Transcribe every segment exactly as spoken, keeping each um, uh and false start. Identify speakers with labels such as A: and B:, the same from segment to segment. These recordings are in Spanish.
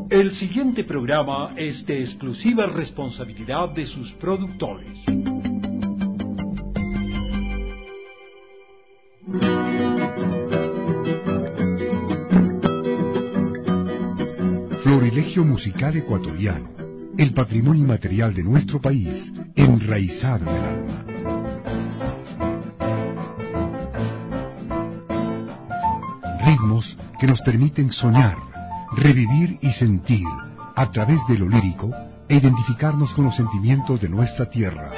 A: El siguiente programa es de exclusiva responsabilidad de sus productores.
B: Florilegio musical ecuatoriano, el patrimonio inmaterial de nuestro país, enraizado en el alma. Ritmos que nos permiten soñar, revivir y sentir, a través de lo lírico, e identificarnos con los sentimientos de nuestra tierra.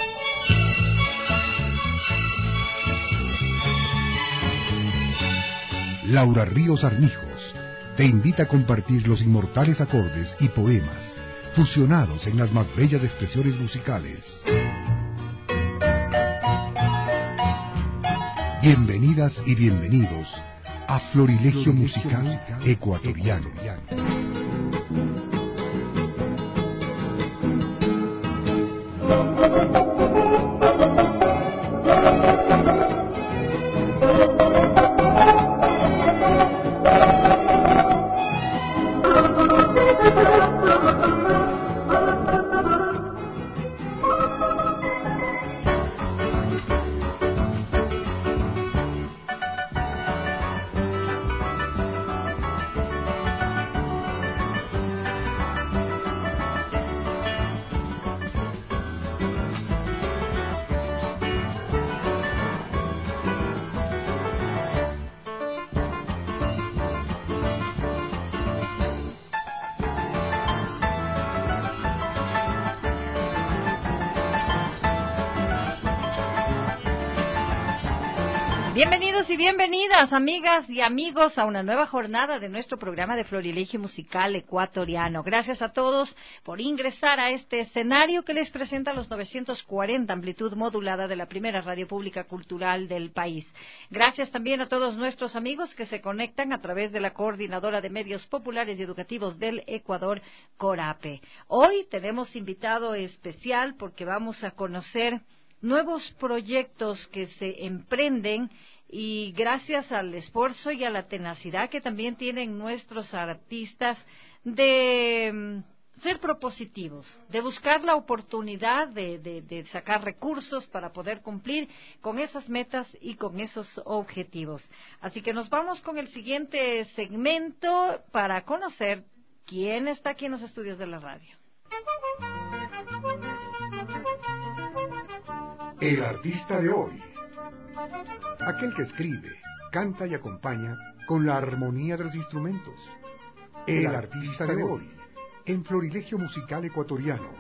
B: Laura Ríos Armijos te invita a compartir los inmortales acordes y poemas fusionados en las más bellas expresiones musicales. Bienvenidas y bienvenidos a Florilegio Musical Ecuatoriano.
C: Bienvenidos y bienvenidas, amigas y amigos, a una nueva jornada de nuestro programa de Florilegio Musical Ecuatoriano. Gracias a todos por ingresar a este escenario que les presenta los novecientos cuarenta amplitud modulada de la primera radio pública cultural del país. Gracias también a todos nuestros amigos que se conectan a través de la Coordinadora de Medios Populares y Educativos del Ecuador, CORAPE. Hoy tenemos invitado especial porque vamos a conocer nuevos proyectos que se emprenden y gracias al esfuerzo y a la tenacidad que también tienen nuestros artistas de mm, ser propositivos, de buscar la oportunidad de, de, de sacar recursos para poder cumplir con esas metas y con esos objetivos. Así que nos vamos con el siguiente segmento para conocer quién está aquí en los estudios de la radio.
B: El artista de hoy. Aquel que escribe, canta y acompaña con la armonía de los instrumentos. El artista de hoy, en Florilegio Musical Ecuatoriano.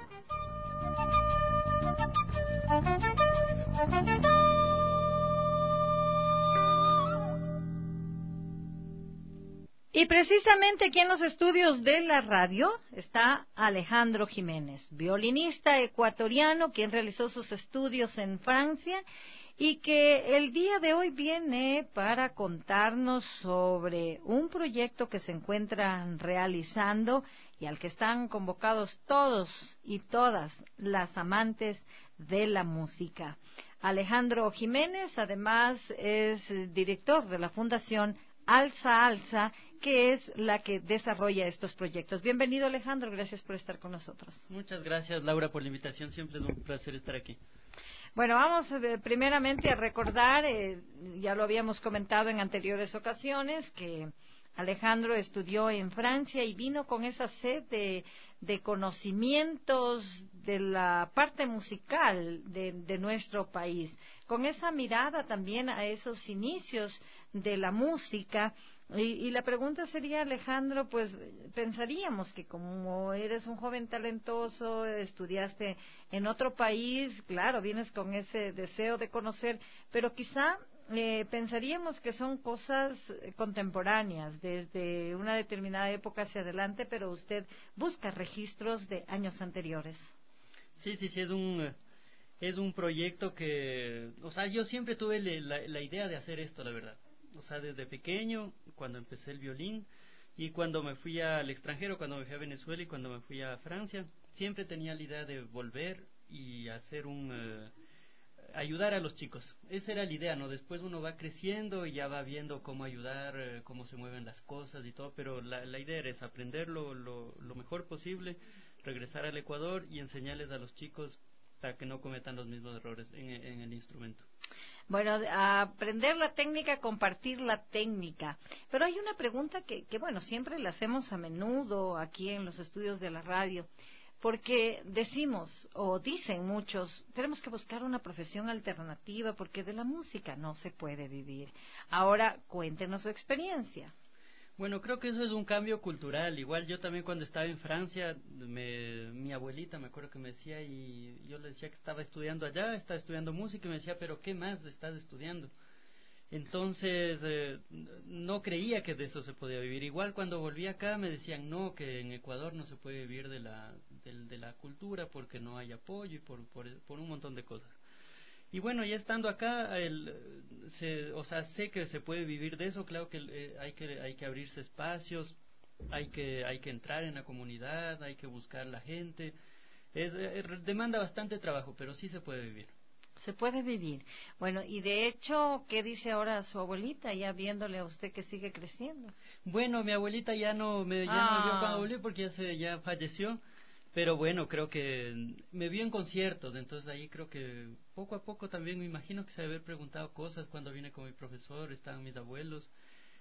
C: Y precisamente aquí en los estudios de la radio está Alejandro Jiménez, violinista ecuatoriano, quien realizó sus estudios en Francia y que el día de hoy viene para contarnos sobre un proyecto que se encuentran realizando y al que están convocados todos y todas las amantes de la música. Alejandro Jiménez, además, es director de la Fundación Alza Alza, que es la que desarrolla estos proyectos. Bienvenido, Alejandro, gracias por estar con nosotros.
D: Muchas gracias, Laura, por la invitación, siempre es un placer estar aquí.
C: Bueno, vamos eh, primeramente a recordar, eh, ya lo habíamos comentado en anteriores ocasiones, que Alejandro estudió en Francia y vino con esa sed de, de conocimientos de la parte musical de, de nuestro país, con esa mirada también a esos inicios de la música. Y, y la pregunta sería, Alejandro, pues pensaríamos que como eres un joven talentoso, estudiaste en otro país, claro, vienes con ese deseo de conocer, pero quizá eh, pensaríamos que son cosas contemporáneas, desde una determinada época hacia adelante, pero usted busca registros de años anteriores.
D: Sí, sí, sí, es un, es un proyecto que, o sea, yo siempre tuve la, la idea de hacer esto, la verdad. O sea, desde pequeño, cuando empecé el violín y cuando me fui al extranjero, cuando me fui a Venezuela y cuando me fui a Francia, siempre tenía la idea de volver y hacer un, uh, ayudar a los chicos. Esa era la idea, ¿no? Después uno va creciendo y ya va viendo cómo ayudar, eh, cómo se mueven las cosas y todo, pero la, la idea era es aprender lo, lo, lo mejor posible, regresar al Ecuador y enseñarles a los chicos para que no cometan los mismos errores en, en el instrumento.
C: Bueno, aprender la técnica, compartir la técnica. Pero hay una pregunta que, que, bueno, siempre la hacemos a menudo aquí en los estudios de la radio. Porque decimos, o dicen muchos, tenemos que buscar una profesión alternativa porque de la música no se puede vivir. Ahora, cuéntenos su experiencia.
D: Bueno, creo que eso es un cambio cultural. Igual yo también cuando estaba en Francia, me, mi abuelita me acuerdo que me decía, y yo le decía que estaba estudiando allá, estaba estudiando música, y me decía, pero ¿qué más estás estudiando? Entonces, eh, no creía que de eso se podía vivir. Igual cuando volví acá me decían, no, que en Ecuador no se puede vivir de la, de, de la cultura porque no hay apoyo y por, por, por un montón de cosas. Y bueno, ya estando acá, el, se, o sea, sé que se puede vivir de eso. Claro que eh, hay que hay que abrirse espacios, hay que hay que entrar en la comunidad, hay que buscar la gente. Es, eh, demanda bastante trabajo, pero sí se puede vivir.
C: Se puede vivir. Bueno, y de hecho, ¿qué dice ahora su abuelita, ya viéndole a usted que sigue creciendo?
D: Bueno, mi abuelita ya no me, ya
C: ah.
D: no vio cuando volví porque ya se ya falleció, pero bueno, creo que me vio en conciertos, entonces ahí creo que poco a poco también me imagino que se debe haber preguntado cosas cuando vine con mi profesor, estaban mis abuelos,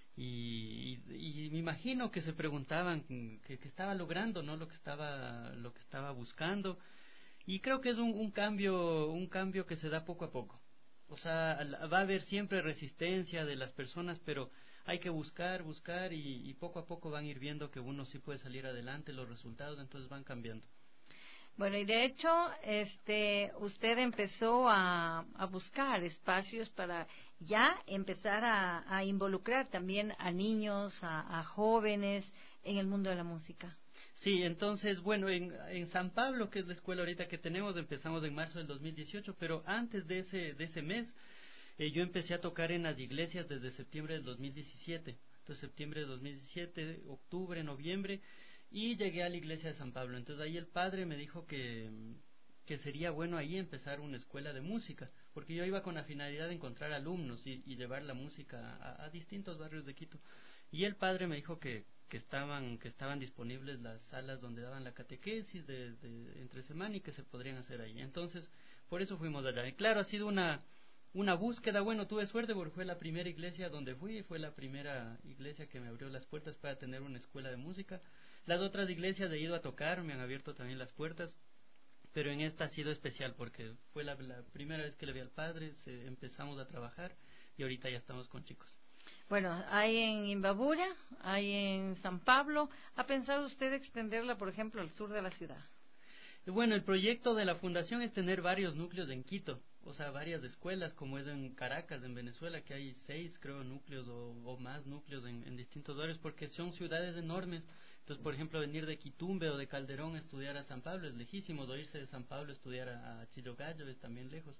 D: y, y, y me imagino que se preguntaban que, que estaba logrando, ¿no? Lo que estaba, lo que estaba buscando. Y creo que es un, un cambio un cambio que se da poco a poco. O sea, va a haber siempre resistencia de las personas, pero hay que buscar, buscar y, y poco a poco van a ir viendo que uno sí puede salir adelante, los resultados entonces van cambiando.
C: Bueno, y de hecho, este, usted empezó a, a buscar espacios para ya empezar a, a involucrar también a niños, a, a jóvenes en el mundo de la música.
D: Sí, entonces, bueno, en, en San Pablo, que es la escuela ahorita que tenemos, empezamos en marzo del dos mil dieciocho, pero antes de ese de ese mes, eh, yo empecé a tocar en las iglesias desde septiembre del dos mil diecisiete. Entonces, septiembre del dos mil diecisiete, octubre, noviembre, y llegué a la iglesia de San Pablo. Entonces, ahí el padre me dijo que, que sería bueno ahí empezar una escuela de música, porque yo iba con la finalidad de encontrar alumnos y, y llevar la música a, a distintos barrios de Quito. Y el padre me dijo que que estaban que estaban disponibles las salas donde daban la catequesis de, de entre semana y que se podrían hacer ahí. Entonces, por eso fuimos allá. Y claro, ha sido una una búsqueda. Bueno, tuve suerte porque fue la primera iglesia donde fui, fue la primera iglesia que me abrió las puertas para tener una escuela de música. Las otras iglesias he ido a tocar, me han abierto también las puertas, pero en esta ha sido especial porque fue la, la primera vez que le vi al padre, se, empezamos a trabajar y ahorita ya estamos con chicos.
C: Bueno, hay en Imbabura, hay en San Pablo. ¿Ha pensado usted extenderla, por ejemplo, al sur de la ciudad?
D: Bueno, el proyecto de la fundación es tener varios núcleos en Quito, o sea, varias escuelas, como es en Caracas, en Venezuela, que hay seis, creo, núcleos o, o más núcleos en, en distintos lugares, porque son ciudades enormes. Entonces, por ejemplo, venir de Quitumbe o de Calderón a estudiar a San Pablo es lejísimo, o irse de San Pablo a estudiar a, a Chillogallo es también lejos.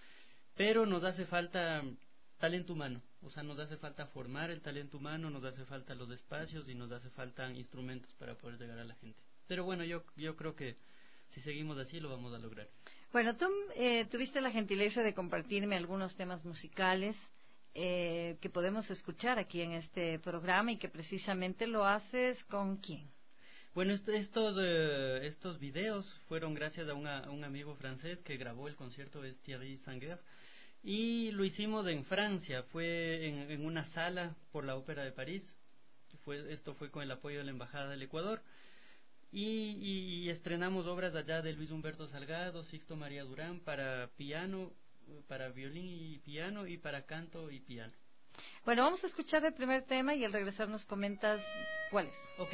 D: Pero nos hace falta talento humano, o sea, nos hace falta formar el talento humano, nos hace falta los espacios y nos hace falta instrumentos para poder llegar a la gente. Pero bueno, yo yo creo que si seguimos así lo vamos a lograr.
C: Bueno, tú eh, tuviste la gentileza de compartirme algunos temas musicales eh, que podemos escuchar aquí en este programa y que precisamente lo haces ¿con quién?
D: Bueno, est estos eh, estos videos fueron gracias a, una, a un amigo francés que grabó el concierto, es Thierry Sanguer. Y lo hicimos en Francia, fue en, en una sala por la Ópera de París. Fue, esto fue con el apoyo de la Embajada del Ecuador. Y, y, y estrenamos obras allá de Luis Humberto Salgado, Sixto María Durán, para piano, para violín y piano, y para canto y piano.
C: Bueno, vamos a escuchar el primer tema y al regresar nos comentas cuál es.
D: Ok.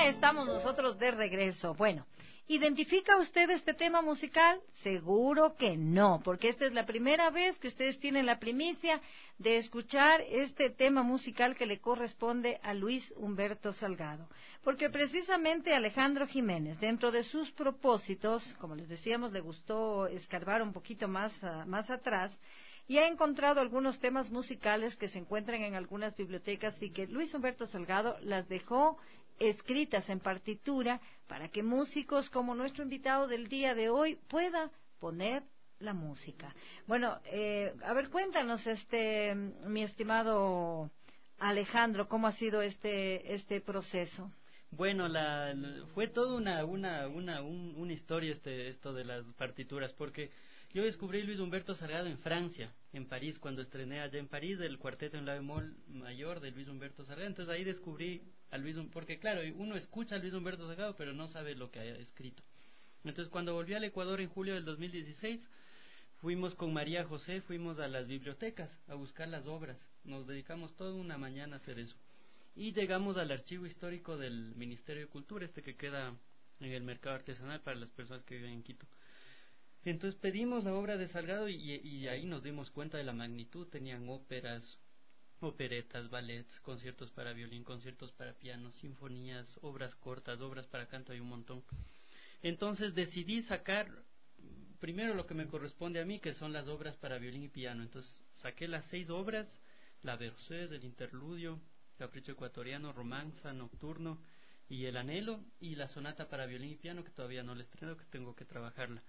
C: estamos nosotros de regreso. Bueno, ¿identifica usted este tema musical? Seguro que no, porque esta es la primera vez que ustedes tienen la primicia de escuchar este tema musical que le corresponde a Luis Humberto Salgado. Porque precisamente Alejandro Jiménez, dentro de sus propósitos, como les decíamos, le gustó escarbar un poquito más, uh, más atrás, y ha encontrado algunos temas musicales que se encuentran en algunas bibliotecas y que Luis Humberto Salgado las dejó escritas en partitura para que músicos como nuestro invitado del día de hoy pueda poner la música. Bueno, eh, a ver, cuéntanos, este, mi estimado Alejandro, cómo ha sido este este proceso.
D: Bueno, la, la, fue toda una una una un, una historia este esto de las partituras, porque yo descubrí Luis Humberto Salgado en Francia, en París, cuando estrené allá en París el cuarteto en la bemol mayor de Luis Humberto Salgado. Entonces ahí descubrí a Luis, porque claro, uno escucha a Luis Humberto Salgado, pero no sabe lo que haya escrito. Entonces cuando volví al Ecuador en julio del dos mil dieciséis, fuimos con María José, fuimos a las bibliotecas a buscar las obras. Nos dedicamos toda una mañana a hacer eso. Y llegamos al archivo histórico del Ministerio de Cultura, este que queda en el mercado artesanal para las personas que viven en Quito. Entonces pedimos la obra de Salgado y, y ahí nos dimos cuenta de la magnitud. Tenían óperas, operetas, ballets, conciertos para violín, conciertos para piano, sinfonías, obras cortas, obras para canto, hay un montón. Entonces decidí sacar primero lo que me corresponde a mí, que son las obras para violín y piano. Entonces saqué las seis obras: la Berceuse, el Interludio, Capricho Ecuatoriano, Romanza, Nocturno y El Anhelo, y la sonata para violín y piano, que todavía no la estreno, que tengo que trabajarla.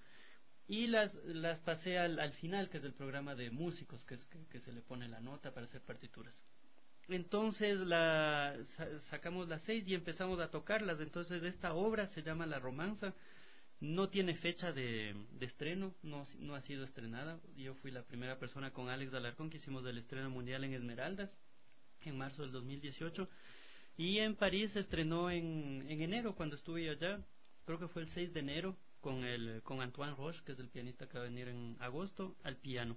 D: Y las las pasé al, al final, que es el programa de músicos, que es que, que se le pone la nota para hacer partituras. Entonces la sa- sacamos las seis y empezamos a tocarlas. Entonces esta obra se llama La Romanza. No tiene fecha de, de estreno, no, no ha sido estrenada. Yo fui la primera persona con Alex Alarcón que hicimos el estreno mundial en Esmeraldas en marzo del dos mil dieciocho, y en París se estrenó en, en enero, cuando estuve yo allá. Creo que fue el seis de enero, con el con Antoine Roche, que es el pianista que va a venir en agosto, al piano.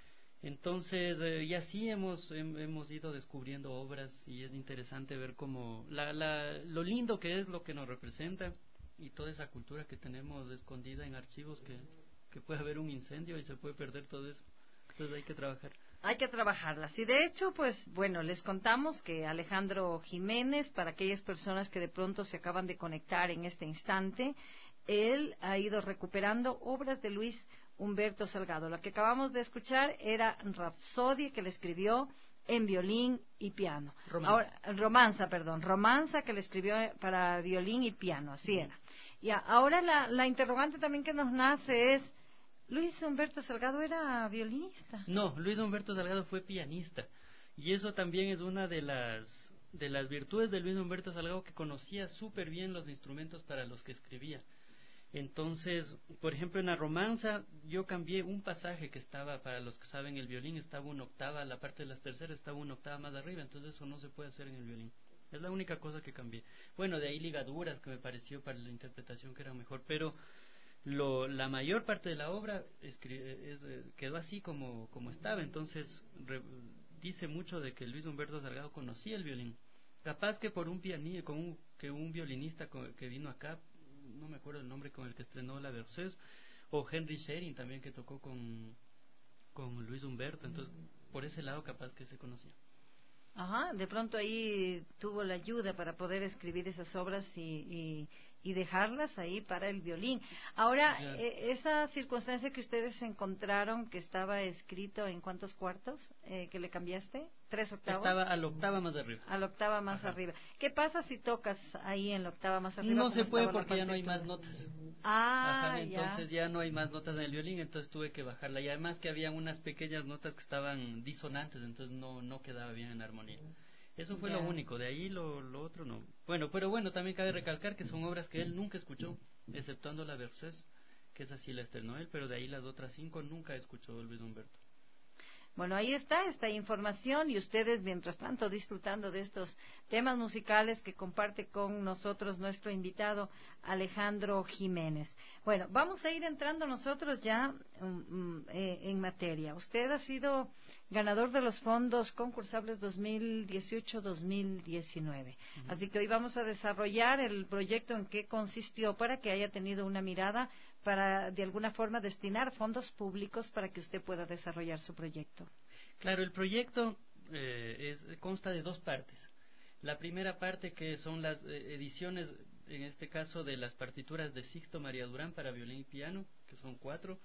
D: Entonces, eh, y así hemos hem, hemos ido descubriendo obras, y es interesante ver cómo la, la, lo lindo que es lo que nos representa, y toda esa cultura que tenemos escondida en archivos, que, que puede haber un incendio y se puede perder todo eso. Entonces hay que trabajar.
C: Hay que trabajarlas. Y de hecho, pues bueno, les contamos que Alejandro Jiménez, para aquellas personas que de pronto se acaban de conectar en este instante, él ha ido recuperando obras de Luis Humberto Salgado. La que acabamos de escuchar era Rapsodia, que le escribió en violín y piano.
D: Romanza.
C: Ahora, romanza, perdón, romanza que le escribió para violín y piano, así era. Y ahora la, la interrogante también que nos nace es, ¿Luis Humberto Salgado era violinista?
D: No, Luis Humberto Salgado fue pianista, y eso también es una de las de las virtudes de Luis Humberto Salgado, que conocía súper bien los instrumentos para los que escribía. Entonces, por ejemplo, en la romanza yo cambié un pasaje que estaba, para los que saben el violín, estaba una octava, la parte de las terceras estaba una octava más arriba, entonces eso no se puede hacer en el violín. Es la única cosa que cambié. Bueno, de ahí ligaduras que me pareció para la interpretación que era mejor, pero lo, la mayor parte de la obra escri- es, eh, quedó así como, como estaba. Entonces re, dice mucho de que Luis Humberto Salgado conocía el violín. Capaz que por un pianista, con un, que un violinista con, que vino acá, no me acuerdo el nombre, con el que estrenó la Berceuse, o Henry Schering también, que tocó con, con Luis Humberto. Entonces por ese lado capaz que se conocía.
C: Ajá, de pronto ahí tuvo la ayuda para poder escribir esas obras y, y, y dejarlas ahí para el violín. Ahora,
D: Claro.
C: eh, esa circunstancia que ustedes encontraron, que estaba escrito en cuántos cuartos, eh, que le cambiaste, tres octavos.
D: Estaba a la octava más arriba.
C: A la octava más
D: Ajá.
C: arriba. ¿Qué pasa si tocas ahí en la octava más arriba?
D: No se
C: como
D: puede
C: estaba la
D: porque ya no hay
C: partitura?
D: más notas.
C: Ah,
D: Ajá, entonces
C: ya.
D: ya no hay más notas en el violín, entonces tuve que bajarla. Y además que había unas pequeñas notas que estaban disonantes, entonces no no quedaba bien en armonía. Eso fue
C: Ya.
D: lo único, de ahí lo, lo otro no. Bueno, pero bueno, también cabe recalcar que son obras que él nunca escuchó, exceptuando la Berceuse, que esa sí la estrenó él, pero de ahí las otras cinco nunca escuchó Luis Humberto.
C: Bueno, ahí está esta información y ustedes, mientras tanto, disfrutando de estos temas musicales que comparte con nosotros nuestro invitado Alejandro Jiménez. Bueno, vamos a ir entrando nosotros ya um, eh, en materia. Usted ha sido ganador de los fondos concursables dos mil dieciocho dos mil diecinueve. Uh-huh. Así que hoy vamos a desarrollar el proyecto, en qué consistió, para que haya tenido una mirada para, de alguna forma, destinar fondos públicos para que usted pueda desarrollar su proyecto.
D: Claro, el proyecto eh, es, consta de dos partes. La primera parte, que son las eh, ediciones, en este caso, de las partituras de Sixto María Durán para violín y piano, que son cuatro,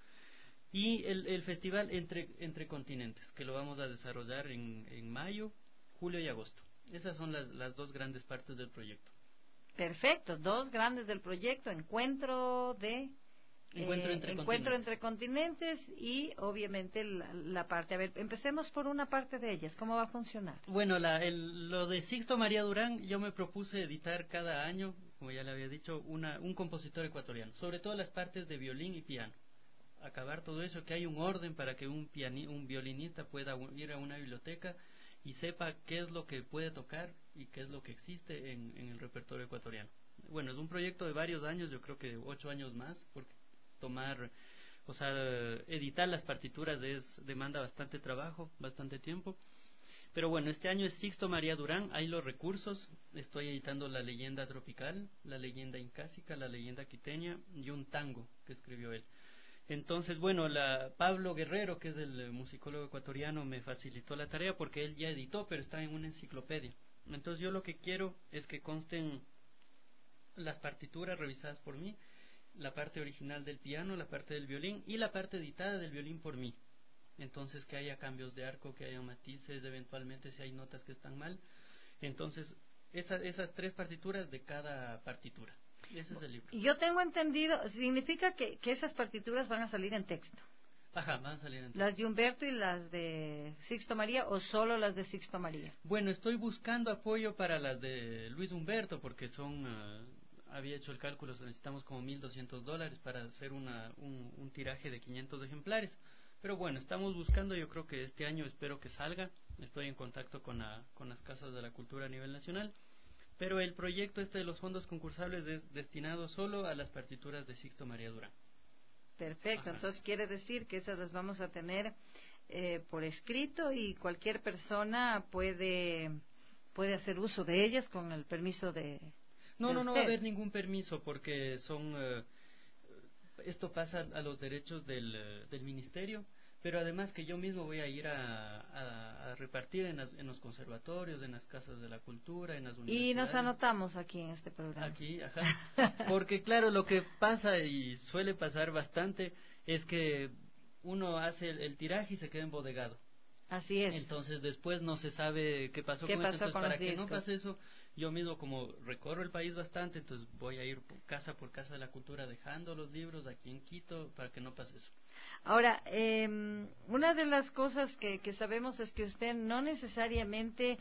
D: y el, el festival entre, entre Continentes, que lo vamos a desarrollar en, en mayo, julio y agosto. Esas son las, las dos grandes partes del proyecto.
C: Perfecto, dos grandes del proyecto, encuentro de...
D: Encuentro,
C: eh,
D: entre,
C: encuentro
D: continentes.
C: entre continentes y obviamente la, la parte, a ver, empecemos por una parte de ellas, ¿cómo va a funcionar?
D: Bueno, la, el, lo de Sixto María Durán, yo me propuse editar cada año, como ya le había dicho, una, un compositor ecuatoriano, sobre todo las partes de violín y piano. Acabar todo eso, que hay un orden para que un, piani, un violinista pueda ir a una biblioteca y sepa qué es lo que puede tocar y qué es lo que existe en, en el repertorio ecuatoriano. Bueno, es un proyecto de varios años, yo creo que ocho años más, porque tomar, o sea, editar las partituras es demanda bastante trabajo, bastante tiempo. Pero bueno, este año es Sixto María Durán, hay los recursos, estoy editando la leyenda tropical, la leyenda incásica, la leyenda quiteña y un tango que escribió él. Entonces, bueno, la Pablo Guerrero, que es el musicólogo ecuatoriano, me facilitó la tarea porque él ya editó, pero está en una enciclopedia. Entonces yo lo que quiero es que consten las partituras revisadas por mí, la parte original del piano, la parte del violín y la parte editada del violín por mí. Entonces, que haya cambios de arco, que haya matices, eventualmente si hay notas que están mal. Entonces, esa, esas tres partituras de cada partitura. Ese es el libro.
C: Yo tengo entendido, significa que, que esas partituras van a salir en texto.
D: Ajá, van a salir en texto.
C: ¿Las de Humberto y las de Sixto María o solo las de Sixto María?
D: Bueno, estoy buscando apoyo para las de Luis Humberto porque son... Uh, había hecho el cálculo, necesitamos como mil doscientos dólares para hacer una, un, un tiraje de quinientos ejemplares. Pero bueno, estamos buscando, yo creo que este año espero que salga. Estoy en contacto con, la, con las casas de la cultura a nivel nacional. Pero el proyecto este de los fondos concursables es destinado solo a las partituras de Sixto María Durán.
C: Perfecto, ajá. Entonces quiere decir que esas las vamos a tener eh, por escrito y cualquier persona puede, puede hacer uso de ellas con el permiso de...
D: No, no, no va a haber ningún permiso porque son uh, esto pasa a los derechos del, uh, del ministerio, pero además que yo mismo voy a ir a, a, a repartir en, las, en los conservatorios, en las casas de la cultura, en las universidades.
C: Y nos anotamos aquí en este programa.
D: Aquí, ajá. Porque claro, lo que pasa y suele pasar bastante es que uno hace el, el tiraje y se queda embodegado.
C: Así es.
D: Entonces después no se sabe qué pasó
C: ¿Qué
D: con
C: pasó
D: eso. Entonces,
C: con
D: para
C: los
D: que
C: discos?
D: no pase eso, yo mismo como recorro el país bastante, entonces voy a ir casa por casa de la cultura dejando los libros aquí en Quito para que no pase eso.
C: Ahora, eh, una de las cosas que, que sabemos es que usted no necesariamente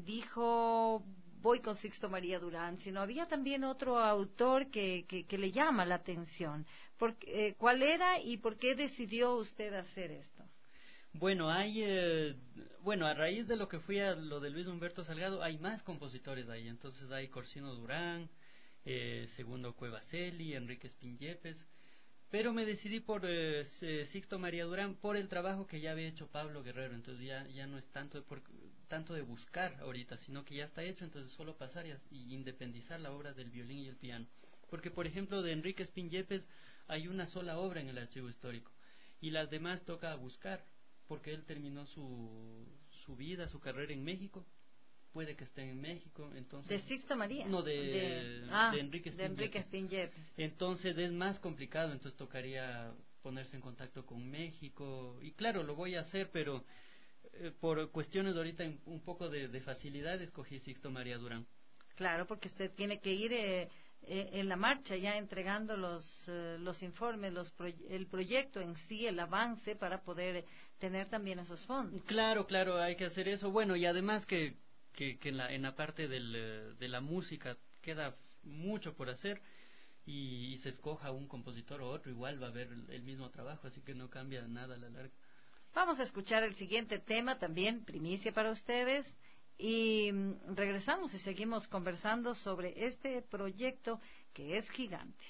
C: dijo voy con Sixto María Durán, sino había también otro autor que, que, que le llama la atención. Por, eh, ¿Cuál era y por qué decidió usted hacer esto?
D: Bueno, hay, eh, bueno, a raíz de lo que fui a lo de Luis Humberto Salgado, hay más compositores ahí. Entonces hay Corsino Durán, eh, Segundo Cuevaseli, Enrique Spin-Yepes, pero me decidí por eh, Sixto María Durán por el trabajo que ya había hecho Pablo Guerrero. Entonces ya, ya no es tanto de, por, tanto de buscar ahorita, sino que ya está hecho, entonces solo pasar y, y independizar la obra del violín y el piano. Porque, por ejemplo, de Enrique Spin-Yepes hay una sola obra en el archivo histórico y las demás toca buscar, porque él terminó su, su vida, su carrera en México, puede que esté en México, entonces...
C: ¿De Sixto María?
D: No, de,
C: de, ah,
D: de Enrique
C: Spin-Yepes.
D: Entonces es más complicado, entonces tocaría ponerse en contacto con México, y claro, lo voy a hacer, pero eh, por cuestiones ahorita un poco de, de facilidad escogí Sixto María Durán.
C: Claro, porque usted tiene que ir eh, eh, en la marcha ya entregando los eh, los informes, los pro el proyecto en sí, el avance para poder tener también esos fondos.
D: Claro, claro, hay que hacer eso. Bueno, y además que que, que en la en la parte del, de la música queda mucho por hacer y, y se escoja un compositor o otro, igual va a haber el, el mismo trabajo, así que no cambia nada a la larga.
C: Vamos a escuchar el siguiente tema, también primicia para ustedes, y mm, regresamos y seguimos conversando sobre este proyecto que es gigante.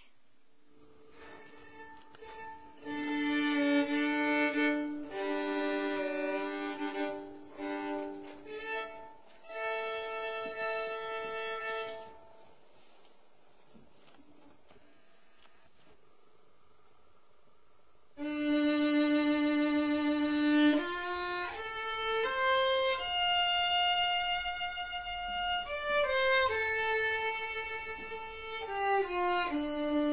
E: Thank you.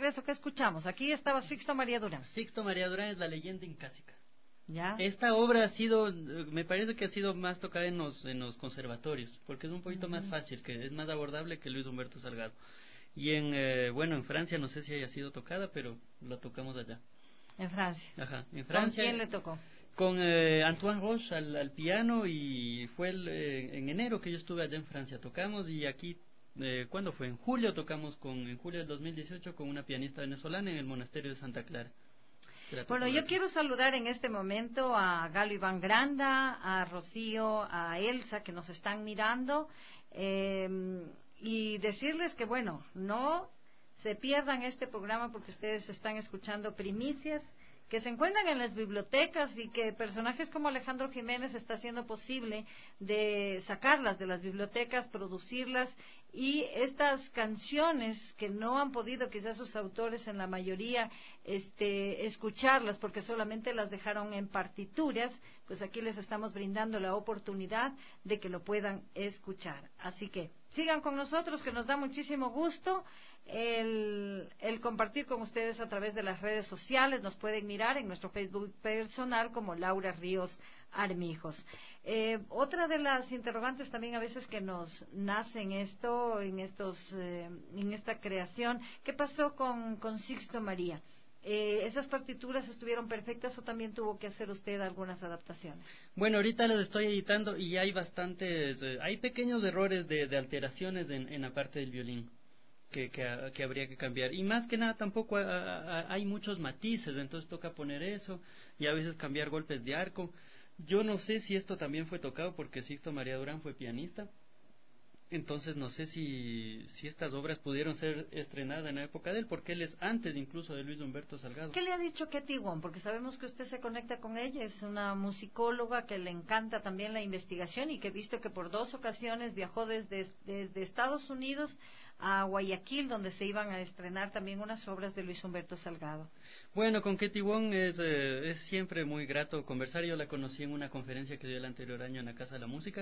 C: eso que escuchamos. Aquí estaba Sixto María Durán.
D: Sixto María Durán es la leyenda incásica.
C: ¿Ya?
D: Esta obra ha sido, me parece que ha sido más tocada en los, en los conservatorios, porque es un poquito uh-huh. más fácil, que es más abordable que Luis Humberto Salgado. Y en, eh, bueno, en Francia no sé si haya sido tocada, pero lo tocamos allá.
C: En Francia.
D: Ajá, en Francia.
C: ¿Con quién le tocó?
D: Con eh, Antoine Roche al, al piano, y fue el, eh, en enero que yo estuve allá en Francia, tocamos, y aquí, eh, ¿cuándo fue? En julio tocamos, con en julio del dos mil dieciocho, con una pianista venezolana en el monasterio de Santa Clara.
C: Bueno, yo quiero saludar en este momento a Galo Iván Granda, a Rocío, a Elsa, que nos están mirando, eh, y decirles que, bueno, no se pierdan este programa porque ustedes están escuchando primicias que se encuentran en las bibliotecas y que personajes como Alejandro Jiménez está haciendo posible de sacarlas de las bibliotecas, producirlas, y estas canciones que no han podido quizás sus autores en la mayoría este, escucharlas porque solamente las dejaron en partituras, pues aquí les estamos brindando la oportunidad de que lo puedan escuchar. Así que sigan con nosotros, que nos da muchísimo gusto El, el compartir con ustedes a través de las redes sociales. Nos pueden mirar en nuestro Facebook personal como Laura Ríos Armijos. Eh, otra de las interrogantes también a veces que nos nace en esto, en estos, eh, en esta creación, ¿qué pasó con, con Sixto María? Eh, ¿Esas partituras estuvieron perfectas o también tuvo que hacer usted algunas adaptaciones?
D: Bueno, ahorita las estoy editando y hay bastantes, eh, hay pequeños errores de, de alteraciones en, en la parte del violín. Que, que, que habría que cambiar, y más que nada tampoco a, a, hay muchos matices, entonces toca poner eso y a veces cambiar golpes de arco. Yo no sé si esto también fue tocado porque Sixto María Durán fue pianista, entonces no sé si, si estas obras pudieron ser estrenadas en la época de él, porque él es antes incluso de Luis Humberto Salgado.
C: ¿Qué le ha dicho Ketty Wong? Porque sabemos que usted se conecta con ella, es una musicóloga que le encanta también la investigación y que he visto que por dos ocasiones viajó desde, desde Estados Unidos a Guayaquil, donde se iban a estrenar también unas obras de Luis Humberto Salgado.
D: Bueno, con Ketty Wong es, eh, es siempre muy grato conversar. Yo la conocí en una conferencia que dio el anterior año en la Casa de la Música.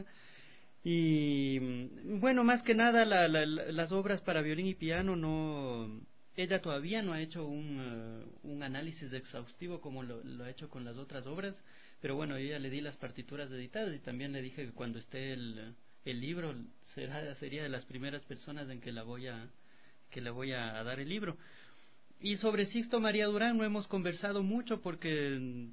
D: Y bueno, más que nada la, la, la, las obras para violín y piano, no, ella todavía no ha hecho un, uh, un análisis exhaustivo como lo, lo ha hecho con las otras obras, pero bueno, yo ya le di las partituras editadas y también le dije que cuando esté el, el libro será, sería de las primeras personas en que la voy a que le voy a, a dar el libro. Y sobre Sixto María Durán no hemos conversado mucho porque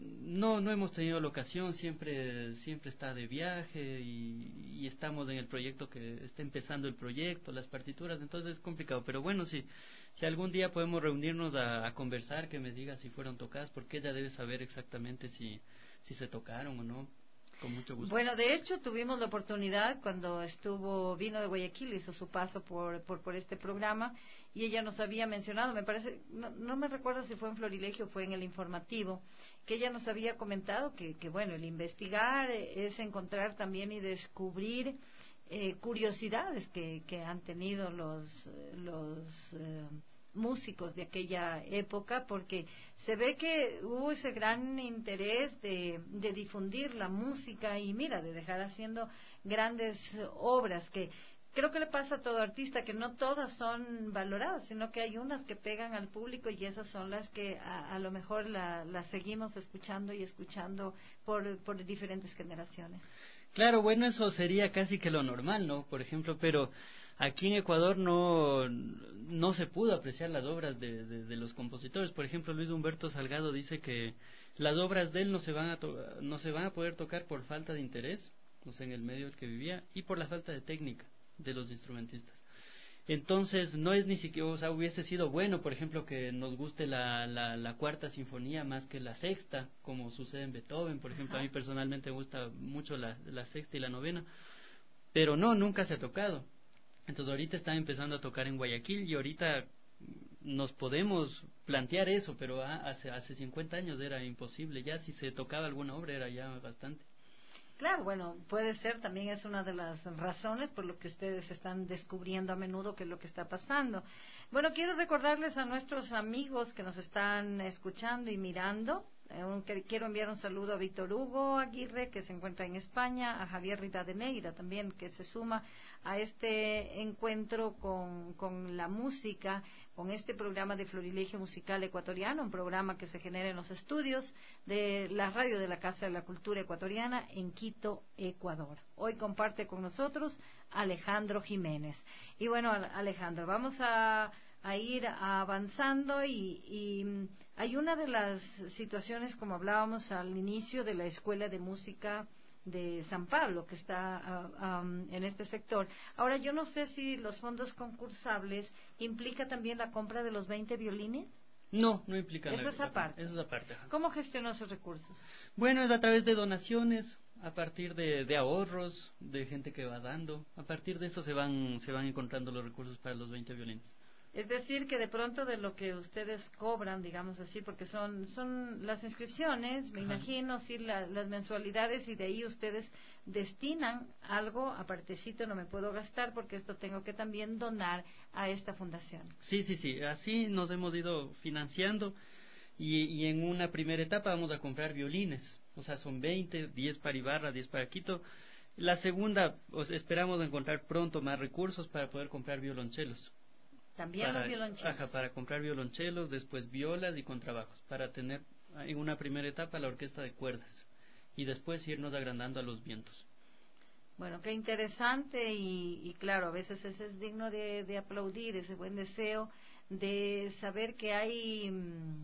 D: no no hemos tenido la ocasión, siempre siempre está de viaje y, y estamos en el proyecto, que está empezando el proyecto, las partituras, entonces es complicado, pero bueno, si si algún día podemos reunirnos a, a conversar, que me diga si fueron tocadas, porque ella debe saber exactamente si si se tocaron o no. Con mucho gusto.
C: Bueno, de hecho tuvimos la oportunidad cuando estuvo, vino de Guayaquil, hizo su paso por, por, por este programa, y ella nos había mencionado, me parece, no, no me recuerdo si fue en Florilegio o fue en el informativo, que ella nos había comentado que, que bueno, el investigar es encontrar también y descubrir eh, curiosidades que, que han tenido los, los eh, músicos de aquella época, porque se ve que hubo ese gran interés de, de difundir la música y mira, de dejar haciendo grandes obras que creo que le pasa a todo artista, que no todas son valoradas, sino que hay unas que pegan al público y esas son las que a, a lo mejor las la seguimos escuchando y escuchando por, por diferentes generaciones.
D: Claro, bueno, eso sería casi que lo normal, ¿no? Por ejemplo, pero aquí en Ecuador no no se pudo apreciar las obras de, de, de los compositores. Por ejemplo, Luis Humberto Salgado dice que las obras de él no se van a to no se van a poder tocar por falta de interés, o sea, en el medio en el que vivía, y por la falta de técnica de los instrumentistas. Entonces, no es ni siquiera, o sea, hubiese sido bueno, por ejemplo, que nos guste la, la, la cuarta sinfonía más que la sexta, como sucede en Beethoven, por ejemplo. A mí personalmente me gusta mucho la, la sexta y la novena, pero no, nunca se ha tocado. Entonces ahorita están empezando a tocar en Guayaquil y ahorita nos podemos plantear eso, pero hace hace cincuenta años era imposible. Ya si se tocaba alguna obra era ya bastante.
C: Claro, bueno, puede ser, también es una de las razones por lo que ustedes están descubriendo a menudo qué es lo que está pasando. Bueno, quiero recordarles a nuestros amigos que nos están escuchando y mirando, Eh, un, que, quiero enviar un saludo a Víctor Hugo Aguirre, que se encuentra en España, a Javier Rivadeneira también, que se suma a este encuentro con, con la música, con este programa de Florilegio Musical Ecuatoriano, un programa que se genera en los estudios de la radio de la Casa de la Cultura Ecuatoriana en Quito, Ecuador. Hoy comparte con nosotros Alejandro Jiménez. Y bueno, Alejandro, vamos a, a ir avanzando y, y hay una de las situaciones, como hablábamos al inicio, de la Escuela de Música de San Pablo, que está uh, um, en este sector. Ahora, yo no sé si los fondos concursables implica también la compra de los veinte violines.
D: No, no implica.
C: Eso
D: la,
C: es
D: la,
C: aparte.
D: Eso es aparte. Ajá.
C: ¿Cómo gestionó esos recursos?
D: Bueno, es a través de donaciones, a partir de, de ahorros, de gente que va dando. A partir de eso se van se van encontrando los recursos para los veinte violines.
C: Es decir, que de pronto de lo que ustedes cobran, digamos así, porque son son las inscripciones, me Ajá. imagino, sí, la, las mensualidades, y de ahí ustedes destinan algo, apartecito no me puedo gastar porque esto tengo que también donar a esta fundación.
D: Sí, sí, sí, así nos hemos ido financiando y, y en una primera etapa vamos a comprar violines, o sea, son veinte, diez para Ibarra, diez para Quito. La segunda, pues, esperamos encontrar pronto más recursos para poder comprar violonchelos.
C: También
D: para,
C: los violonchelos.
D: Ajá, para comprar violonchelos, después violas y contrabajos, para tener en una primera etapa la orquesta de cuerdas y después irnos agrandando a los vientos.
C: Bueno, qué interesante y, y claro, a veces ese es digno de, de aplaudir, ese buen deseo de saber que hay mmm,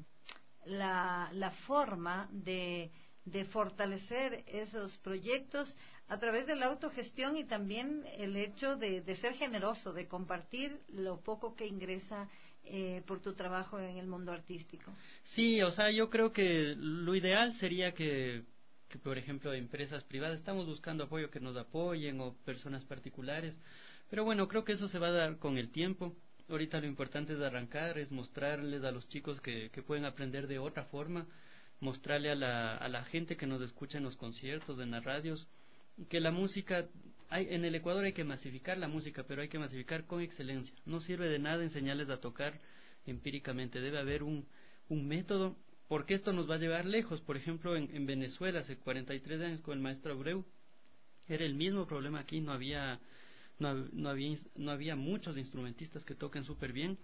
C: la, la forma de, de fortalecer esos proyectos a través de la autogestión y también el hecho de, de ser generoso, de compartir lo poco que ingresa eh, por tu trabajo en el mundo artístico.
D: Sí, o sea, yo creo que lo ideal sería que, que por ejemplo, empresas privadas, estamos buscando apoyo, que nos apoyen, o personas particulares, pero bueno, creo que eso se va a dar con el tiempo. Ahorita lo importante es arrancar, es mostrarles a los chicos que, que pueden aprender de otra forma, mostrarle a la, a la gente que nos escucha en los conciertos, en las radios, que la música, hay, en el Ecuador hay que masificar la música, pero hay que masificar con excelencia. No sirve de nada enseñarles a tocar empíricamente, debe haber un, un método, porque esto nos va a llevar lejos. Por ejemplo, en, en Venezuela, hace cuarenta y tres años, con el maestro Abreu, era el mismo problema aquí, no había, no, no había, no había muchos instrumentistas que toquen súper bien,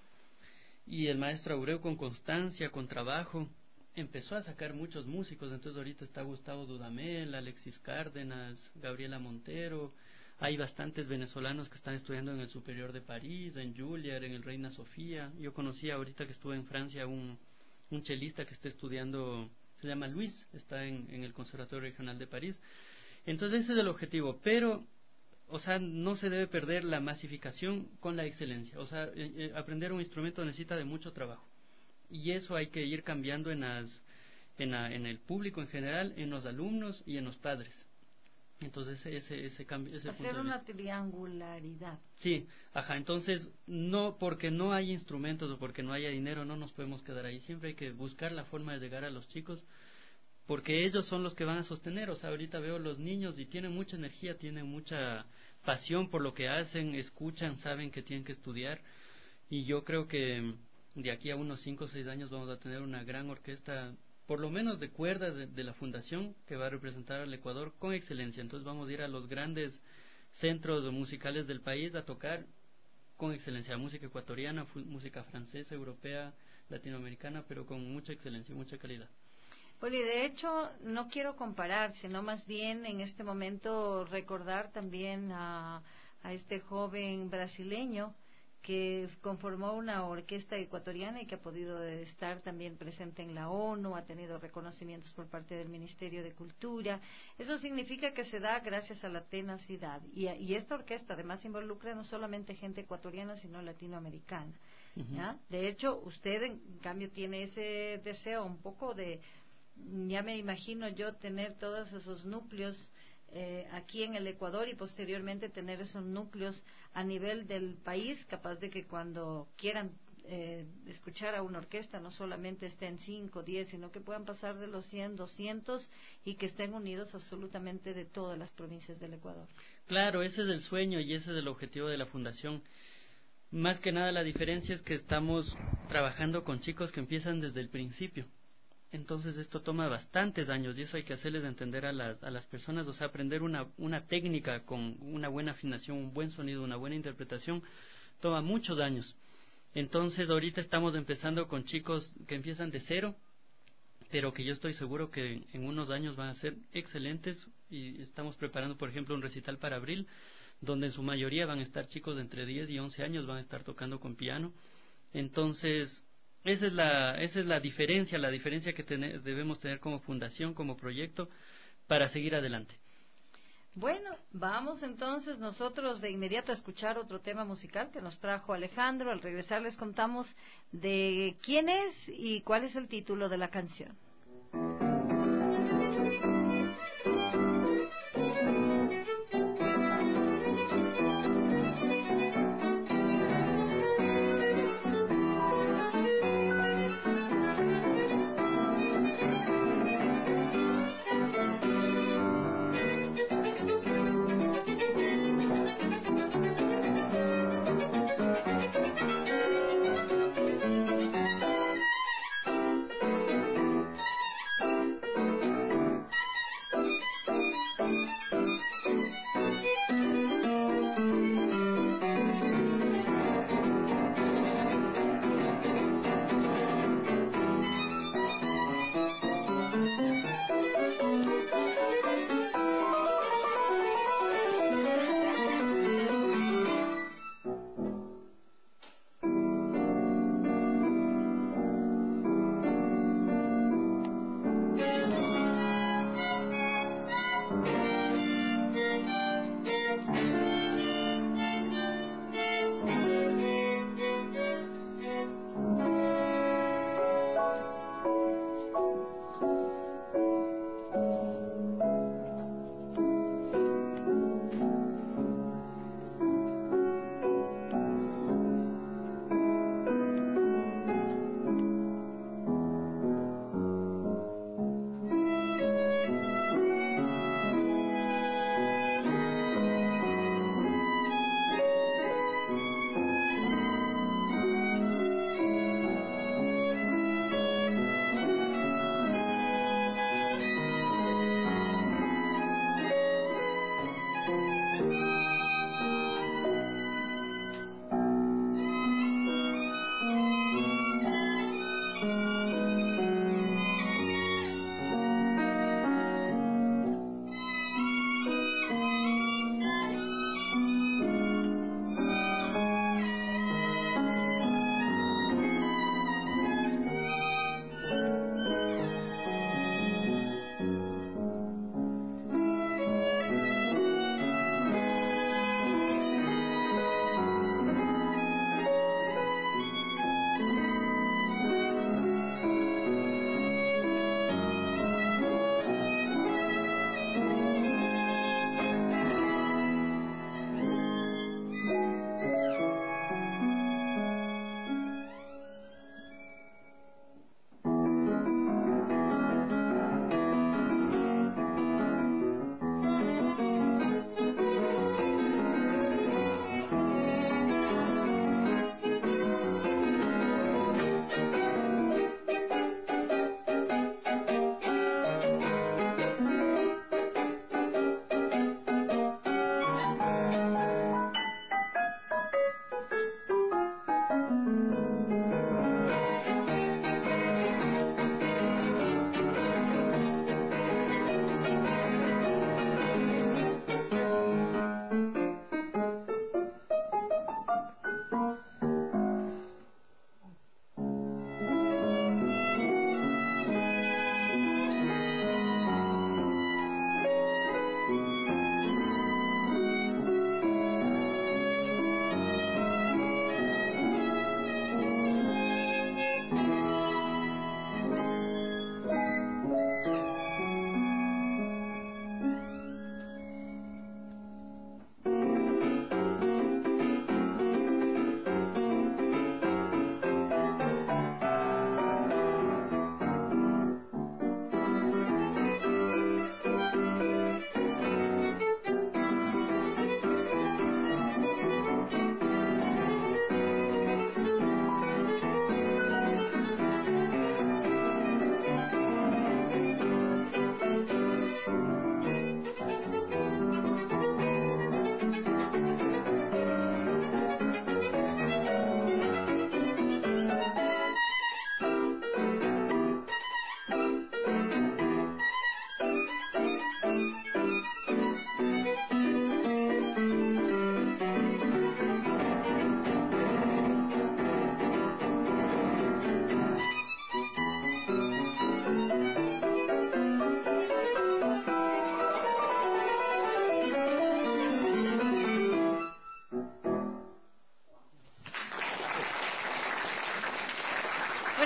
D: y el maestro Abreu, con constancia, con trabajo, empezó a sacar muchos músicos. Entonces ahorita está Gustavo Dudamel, Alexis Cárdenas, Gabriela Montero, hay bastantes venezolanos que están estudiando en el Superior de París, en Juilliard, en el Reina Sofía. Yo conocí ahorita que estuve en Francia un, un chelista que está estudiando, se llama Luis, está en, en el Conservatorio Regional de París. Entonces ese es el objetivo, pero o sea, no se debe perder la masificación con la excelencia. O sea, eh, eh, aprender un instrumento necesita de mucho trabajo. Y eso hay que ir cambiando en, las, en, la, en el público en general, en los alumnos y en los padres. Entonces ese ese cambio, ese
C: hacer una triangularidad.
D: Sí, ajá. Entonces no porque no hay instrumentos o porque no haya dinero no nos podemos quedar ahí. Siempre hay que buscar la forma de llegar a los chicos, porque ellos son los que van a sostener. O sea, ahorita veo los niños y tienen mucha energía, tienen mucha pasión por lo que hacen, escuchan, saben que tienen que estudiar, y yo creo que de aquí a unos cinco o seis años vamos a tener una gran orquesta, por lo menos de cuerdas de, de la fundación, que va a representar al Ecuador con excelencia. Entonces vamos a ir a los grandes centros musicales del país a tocar con excelencia música ecuatoriana, música francesa, europea, latinoamericana, pero con mucha excelencia y mucha calidad.
C: Bueno, y de hecho no quiero comparar, sino más bien en este momento recordar también a, a este joven brasileño que conformó una orquesta ecuatoriana y que ha podido estar también presente en la ONU, ha tenido reconocimientos por parte del Ministerio de Cultura. Eso significa que se da gracias a la tenacidad. Y, y esta orquesta además involucra no solamente gente ecuatoriana, sino latinoamericana. Uh-huh. ¿Ya? De hecho, usted en cambio tiene ese deseo un poco de, ya me imagino yo, tener todos esos núcleos Eh, aquí en el Ecuador y posteriormente tener esos núcleos a nivel del país, capaz de que cuando quieran eh, escuchar a una orquesta no solamente estén cinco, diez, sino que puedan pasar de los cien, doscientos y que estén unidos absolutamente de todas las provincias del Ecuador.
D: Claro, ese es el sueño y ese es el objetivo de la fundación. Más que nada la diferencia es que estamos trabajando con chicos que empiezan desde el principio. Entonces esto toma bastantes años y eso hay que hacerles entender a las, a las personas, o sea, aprender una, una técnica con una buena afinación, un buen sonido, una buena interpretación, toma muchos años. Entonces ahorita estamos empezando con chicos que empiezan de cero, pero que yo estoy seguro que en unos años van a ser excelentes, y estamos preparando, por ejemplo, un recital para abril, donde en su mayoría van a estar chicos de entre diez y once años, van a estar tocando con piano. Entonces, esa es la, esa es la diferencia, la diferencia que ten- debemos tener como fundación, como proyecto, para seguir adelante.
C: Bueno, vamos entonces nosotros de inmediato a escuchar otro tema musical que nos trajo Alejandro. Al regresar les contamos de quién es y cuál es el título de la canción.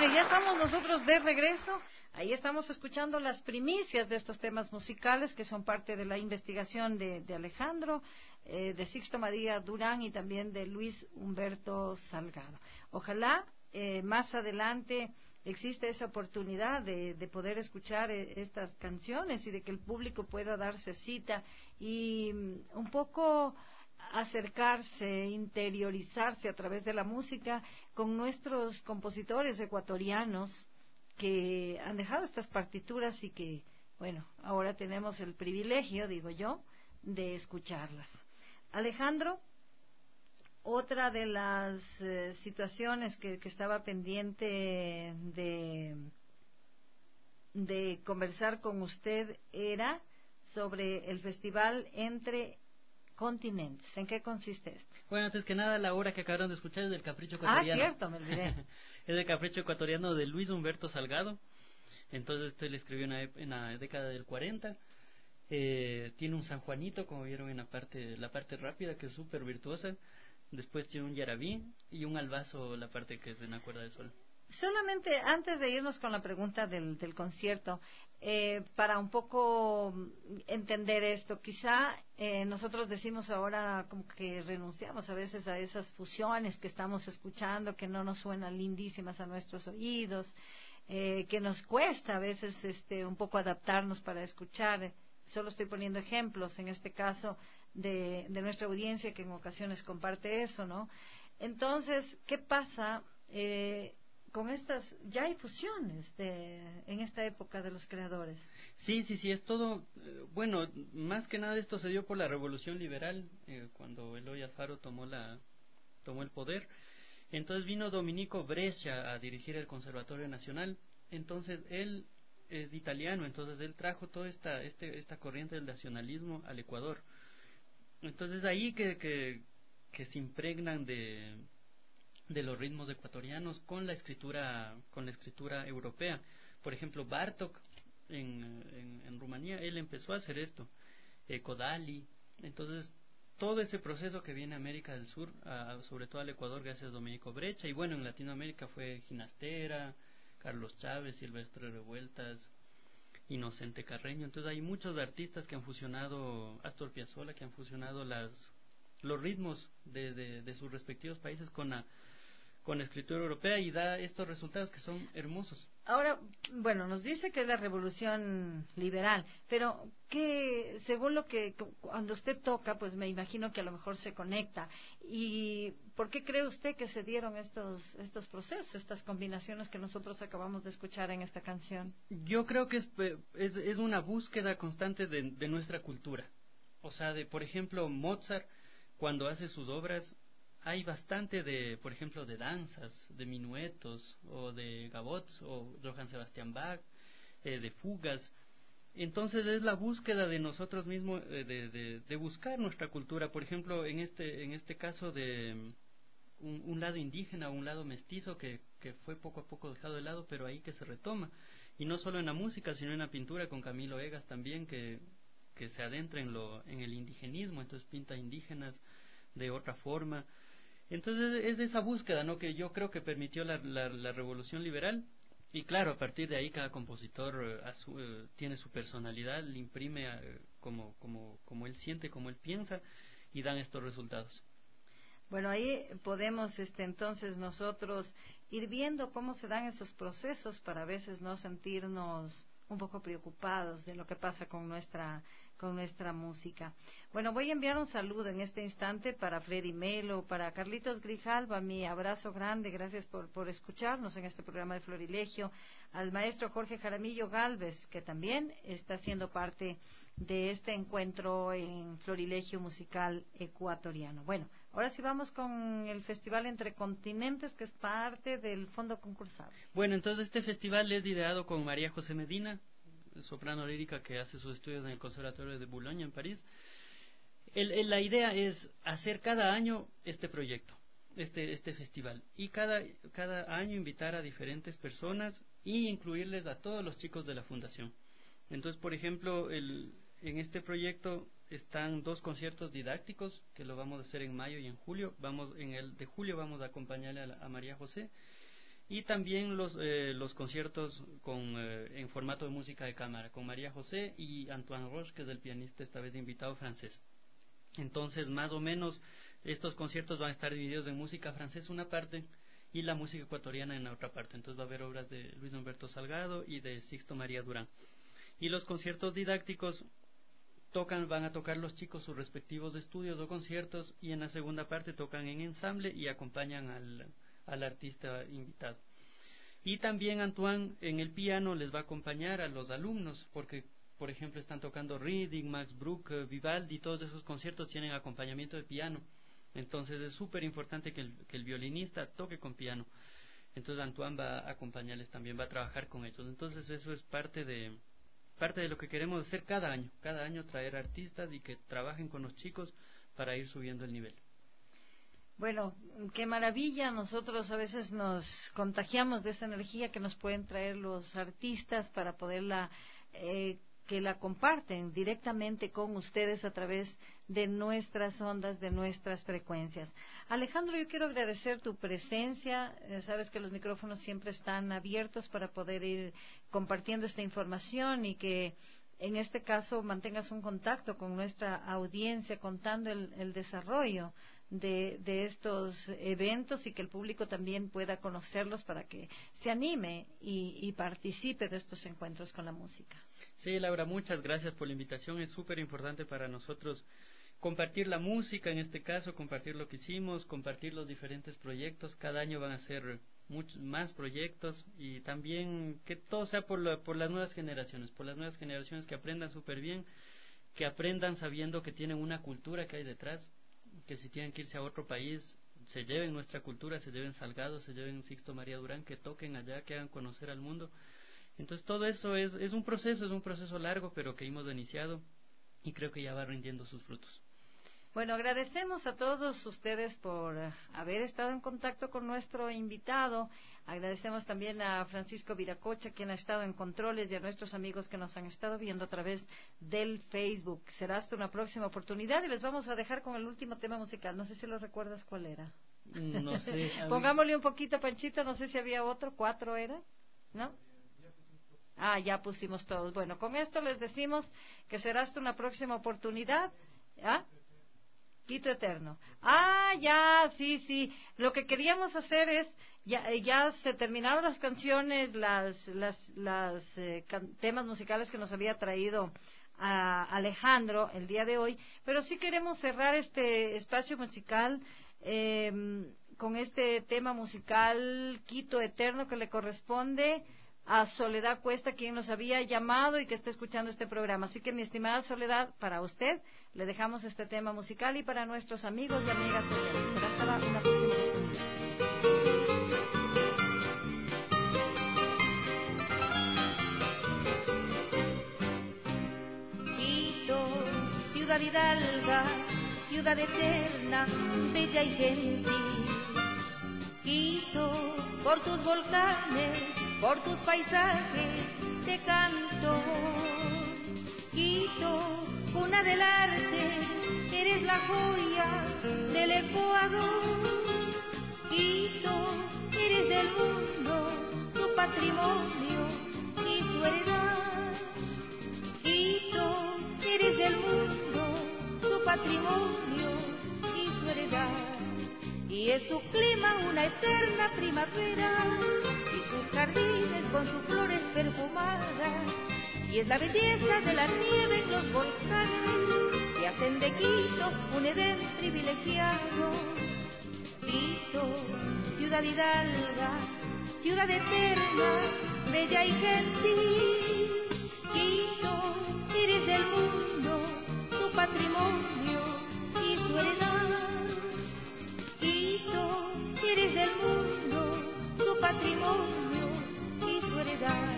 C: y ya estamos nosotros de regreso. Ahí estamos escuchando las primicias de estos temas musicales que son parte de la investigación de, de Alejandro, eh, de Sixto María Durán y también de Luis Humberto Salgado. Ojalá eh, más adelante existe esa oportunidad de, de poder escuchar eh, estas canciones y de que el público pueda darse cita y um, un poco acercarse, interiorizarse a través de la música con nuestros compositores ecuatorianos que han dejado estas partituras y que, bueno, ahora tenemos el privilegio, digo yo, de escucharlas. Alejandro, otra de las eh, situaciones que, que estaba pendiente de, de conversar con usted era sobre el festival Entre Continentes. ¿En qué consiste esto?
D: Bueno, antes que nada, la obra que acabaron de escuchar es del Capricho Ecuatoriano.
C: Ah, cierto, me olvidé.
D: Es del Capricho Ecuatoriano de Luis Humberto Salgado. Entonces, esto le escribió en la, en la década del cuarenta. Eh, tiene un San Juanito, como vieron en la parte, la parte rápida, que es súper virtuosa. Después tiene un yarabí y un albazo, la parte que es en la cuerda de sol.
C: Solamente antes de irnos con la pregunta del, del concierto, eh, para un poco entender esto, quizá eh, nosotros decimos ahora como que renunciamos a veces a esas fusiones que estamos escuchando, que no nos suenan lindísimas a nuestros oídos, eh, que nos cuesta a veces este, un poco adaptarnos para escuchar. Solo estoy poniendo ejemplos, en este caso, de, de nuestra audiencia que en ocasiones comparte eso, ¿no? Entonces, ¿qué pasa eh, con estas, ya hay fusiones de, en esta época de los creadores?
D: Sí, sí, sí, es todo, eh, bueno, más que nada esto se dio por la Revolución Liberal, eh, cuando Eloy Alfaro tomó, la, tomó el poder. Entonces vino Domenico Brescia a dirigir el Conservatorio Nacional. Entonces él es italiano, entonces él trajo toda esta, este, esta corriente del nacionalismo al Ecuador. Entonces ahí que, que, que se impregnan de, de los ritmos ecuatorianos con la escritura, con la escritura europea. Por ejemplo, Bartók en, en, en Rumanía, él empezó a hacer esto, eh, Kodali. Entonces todo ese proceso que viene a América del Sur, a, sobre todo al Ecuador, gracias a Domenico Breccia, y bueno, en Latinoamérica fue Ginastera, Carlos Chávez, Silvestre Revueltas, Inocente Carreño. Entonces hay muchos artistas que han fusionado, Astor Piazzolla, que han fusionado las los ritmos de, de, de sus respectivos países con la con la escritura europea y da estos resultados que son hermosos.
C: Ahora, bueno, nos dice que es la revolución liberal, pero que según lo que cuando usted toca, pues me imagino que a lo mejor se conecta. ¿Y por qué cree usted que se dieron estos estos procesos, estas combinaciones que nosotros acabamos de escuchar en esta canción?
D: Yo creo que es es, es una búsqueda constante de, de nuestra cultura. O sea, de por ejemplo Mozart, cuando hace sus obras, hay bastante de, por ejemplo, de danzas, de minuetos, o de gavots, o Johann Sebastian Bach, eh, de fugas. Entonces es la búsqueda de nosotros mismos, eh, de, de, de buscar nuestra cultura. Por ejemplo, en este en este caso de un, un lado indígena, un lado mestizo, que, que fue poco a poco dejado de lado, pero ahí que se retoma. Y no solo en la música, sino en la pintura, con Camilo Egas también, que, que se adentra en, lo, en el indigenismo, entonces pinta indígenas de otra forma. Entonces es esa búsqueda, ¿no?, que yo creo que permitió la, la, la revolución liberal. Y claro, a partir de ahí cada compositor eh, a su, eh, tiene su personalidad, le imprime eh, como, como, como él siente, como él piensa, y dan estos resultados.
C: Bueno, ahí podemos este, entonces nosotros ir viendo cómo se dan esos procesos para a veces no sentirnos un poco preocupados de lo que pasa con nuestra con nuestra música. Bueno, voy a enviar un saludo en este instante para Freddy Melo, para Carlitos Grijalva, mi abrazo grande, gracias por, por escucharnos en este programa de Florilegio, al maestro Jorge Jaramillo Galvez, que también está siendo parte de este encuentro en Florilegio Musical Ecuatoriano. Bueno, ahora sí vamos con el Festival Entre Continentes, que es parte del fondo concursable.
D: Bueno, entonces este festival es ideado con María José Medina, soprano lírica que hace sus estudios en el Conservatorio de Boulogne en París. El, el, la idea es hacer cada año este proyecto, este este festival, y cada cada año invitar a diferentes personas y incluirles a todos los chicos de la fundación. Entonces, por ejemplo, el, en este proyecto están dos conciertos didácticos que lo vamos a hacer en mayo y en julio. Vamos en el de julio vamos a acompañarle a, la, a María José. y también los eh, los conciertos con eh, en formato de música de cámara con María José y Antoine Roche, que es el pianista esta vez invitado francés. Entonces, más o menos, estos conciertos van a estar divididos en música francesa una parte y la música ecuatoriana en la otra parte. Entonces va a haber obras de Luis Humberto Salgado y de Sixto María Durán. Y los conciertos didácticos tocan, van a tocar los chicos sus respectivos estudios o conciertos, y en la segunda parte tocan en ensamble y acompañan al, al artista invitado. Y también Antoine en el piano les va a acompañar a los alumnos, porque por ejemplo están tocando Reading, Max Bruch, Vivaldi, todos esos conciertos tienen acompañamiento de piano. Entonces es súper importante que el, que el violinista toque con piano. Entonces Antoine va a acompañarles también, va a trabajar con ellos. Entonces eso es parte de parte de lo que queremos hacer cada año. Cada año traer artistas y que trabajen con los chicos para ir subiendo el nivel.
C: Bueno, qué maravilla. Nosotros a veces nos contagiamos de esa energía que nos pueden traer los artistas para poderla eh, que la comparten directamente con ustedes a través de nuestras ondas, de nuestras frecuencias. Alejandro, yo quiero agradecer tu presencia. Eh, sabes que los micrófonos siempre están abiertos para poder ir compartiendo esta información y que en este caso mantengas un contacto con nuestra audiencia contando el, el desarrollo de, de estos eventos y que el público también pueda conocerlos para que se anime y, y participe de estos encuentros con la música.
D: Sí, Laura, muchas gracias por la invitación. Es súper importante para nosotros compartir la música, en este caso, compartir lo que hicimos, compartir los diferentes proyectos. Cada año van a ser muchos más proyectos y también que todo sea por, la, por las nuevas generaciones, por las nuevas generaciones que aprendan súper bien, que aprendan sabiendo que tienen una cultura que hay detrás, que si tienen que irse a otro país, se lleven nuestra cultura, se lleven Salgado, se lleven Sixto María Durán, que toquen allá, que hagan conocer al mundo. Entonces todo eso es, es un proceso, es un proceso largo, pero que hemos iniciado y creo que ya va rindiendo sus frutos.
C: Bueno, agradecemos a todos ustedes por uh, haber estado en contacto con nuestro invitado. Agradecemos también a Francisco Viracocha, quien ha estado en controles, y a nuestros amigos que nos han estado viendo a través del Facebook. Será hasta una próxima oportunidad y les vamos a dejar con el último tema musical. No sé si lo recuerdas cuál era.
D: No sé.
C: Pongámosle un poquito, Panchito, no sé si había otro, cuatro era, ¿no? Ah, ya pusimos todos. Bueno, con esto les decimos que será hasta una próxima oportunidad. ¿Ah? Quito Eterno. Ah, ya, sí, sí. Lo que queríamos hacer es, ya, ya se terminaron las canciones, las, las, las eh, can, temas musicales que nos había traído a Alejandro el día de hoy, pero sí queremos cerrar este espacio musical eh, con este tema musical Quito Eterno, que le corresponde a Soledad Cuesta, quien nos había llamado y que está escuchando este programa. Así que, mi estimada Soledad, para usted le dejamos este tema musical y para nuestros amigos y amigas oyentes. Será hasta la, una próxima
E: oportunidad. Quito, ciudad hidalga, ciudad eterna, bella y gentil. Quito, por tus volcanes, por tus paisajes te canto. Quito, cuna del arte, eres la joya del Ecuador. Quito, eres del mundo, su patrimonio y su heredad. Quito, eres del mundo, su patrimonio y su heredad. Y es su clima una eterna primavera, sus jardines con sus flores perfumadas, y es la belleza de la nieve en los volcanes que hacen de Quito un Edén privilegiado. Quito, ciudad hidalga, ciudad eterna, bella y gentil. Quito, eres del mundo, su patrimonio y su heredad. Quito, eres del mundo, su patrimonio y su heredad.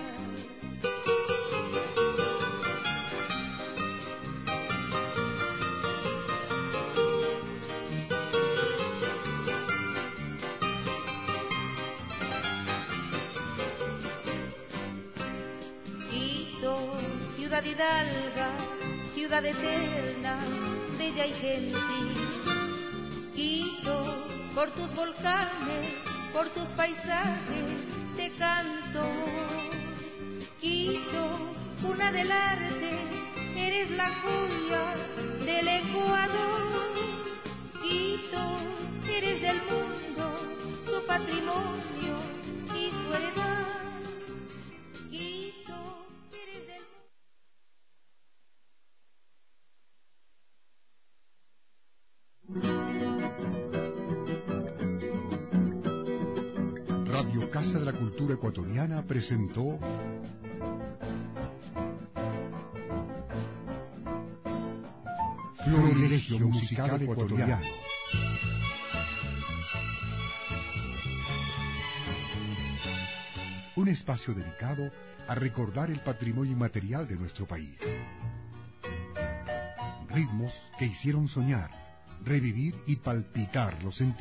E: Quito, ciudad hidalga, ciudad eterna, bella y gentil. Quito, por tus volcanes, por tus paisajes te canto. Quito, cuna del arte, eres la joya del Ecuador. Quito, eres del mundo, su patrimonio y su heredad. Quito, eres del mundo.
B: Radio Casa de la Cultura Ecuatoriana presentó Florilegio Musical Ecuatoriano. Un espacio dedicado a recordar el patrimonio inmaterial de nuestro país. Ritmos que hicieron soñar, revivir y palpitar los sentidos.